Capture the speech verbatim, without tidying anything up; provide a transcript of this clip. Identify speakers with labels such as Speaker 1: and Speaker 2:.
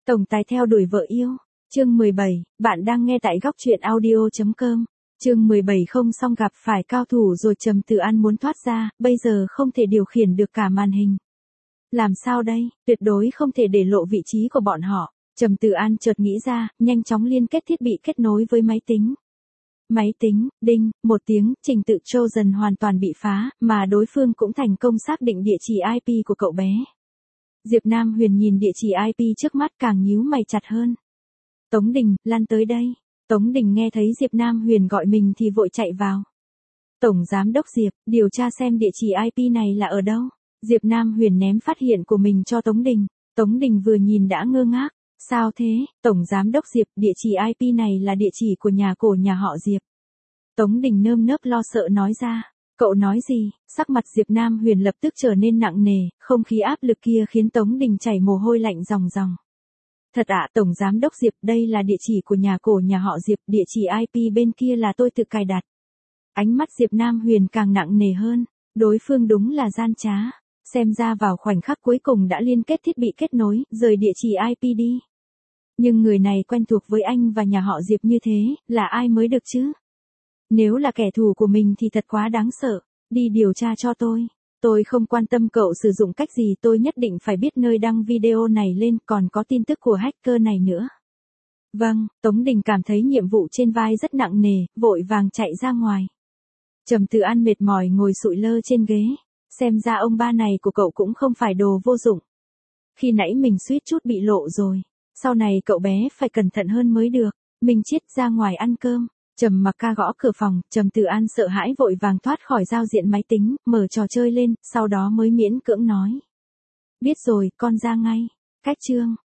Speaker 1: Tổng tài theo đuổi vợ yêu. Chương mười bảy, bạn đang nghe tại góc truyện audio chấm com. Chương mười bảy không xong gặp phải cao thủ rồi Trầm Tự An muốn thoát ra, bây giờ không thể điều khiển được cả màn hình. Làm sao đây, tuyệt đối không thể để lộ vị trí của bọn họ. Trầm Tự An chợt nghĩ ra, nhanh chóng liên kết thiết bị kết nối với máy tính. Máy tính, đinh, một tiếng, trình tự Trojan hoàn toàn bị phá, mà đối phương cũng thành công xác định địa chỉ i pê của cậu bé. Diệp Nam Huyền nhìn địa chỉ i pê trước mắt càng nhíu mày chặt hơn. Tống Đình, lăn tới đây. Tống Đình nghe thấy Diệp Nam Huyền gọi mình thì vội chạy vào. Tổng Giám đốc Diệp, điều tra xem địa chỉ i pê này là ở đâu. Diệp Nam Huyền ném phát hiện của mình cho Tống Đình. Tống Đình vừa nhìn đã ngơ ngác. Sao thế, Tổng Giám đốc Diệp, địa chỉ i pê này là địa chỉ của nhà cổ nhà họ Diệp. Tống Đình nơm nớp lo sợ nói ra. Cậu nói gì? Sắc mặt Diệp Nam Huyền lập tức trở nên nặng nề, không khí áp lực kia khiến Tống Đình chảy mồ hôi lạnh ròng ròng. Thật ạ, Tổng Giám đốc Diệp, đây là địa chỉ của nhà cổ nhà họ Diệp, địa chỉ i pê bên kia là tôi tự cài đặt. Ánh mắt Diệp Nam Huyền càng nặng nề hơn, đối phương đúng là gian trá, xem ra vào khoảnh khắc cuối cùng đã liên kết thiết bị kết nối, rời địa chỉ i pê đi. Nhưng người này quen thuộc với anh và nhà họ Diệp như thế, là ai mới được chứ? Nếu là kẻ thù của mình thì thật quá đáng sợ, đi điều tra cho tôi. Tôi không quan tâm cậu sử dụng cách gì, tôi nhất định phải biết nơi đăng video này lên, còn có tin tức của hacker này nữa. Vâng, Tống Đình cảm thấy nhiệm vụ trên vai rất nặng nề, vội vàng chạy ra ngoài. Trầm Tự An mệt mỏi ngồi sụi lơ trên ghế, xem ra ông ba này của cậu cũng không phải đồ vô dụng. Khi nãy mình suýt chút bị lộ rồi, sau này cậu bé phải cẩn thận hơn mới được. Mình chết ra ngoài ăn cơm. Trầm Mặc Ca gõ cửa phòng, Trầm Tự An sợ hãi vội vàng thoát khỏi giao diện máy tính, mở trò chơi lên, sau đó mới miễn cưỡng nói. Biết rồi, con ra ngay. Cách chương.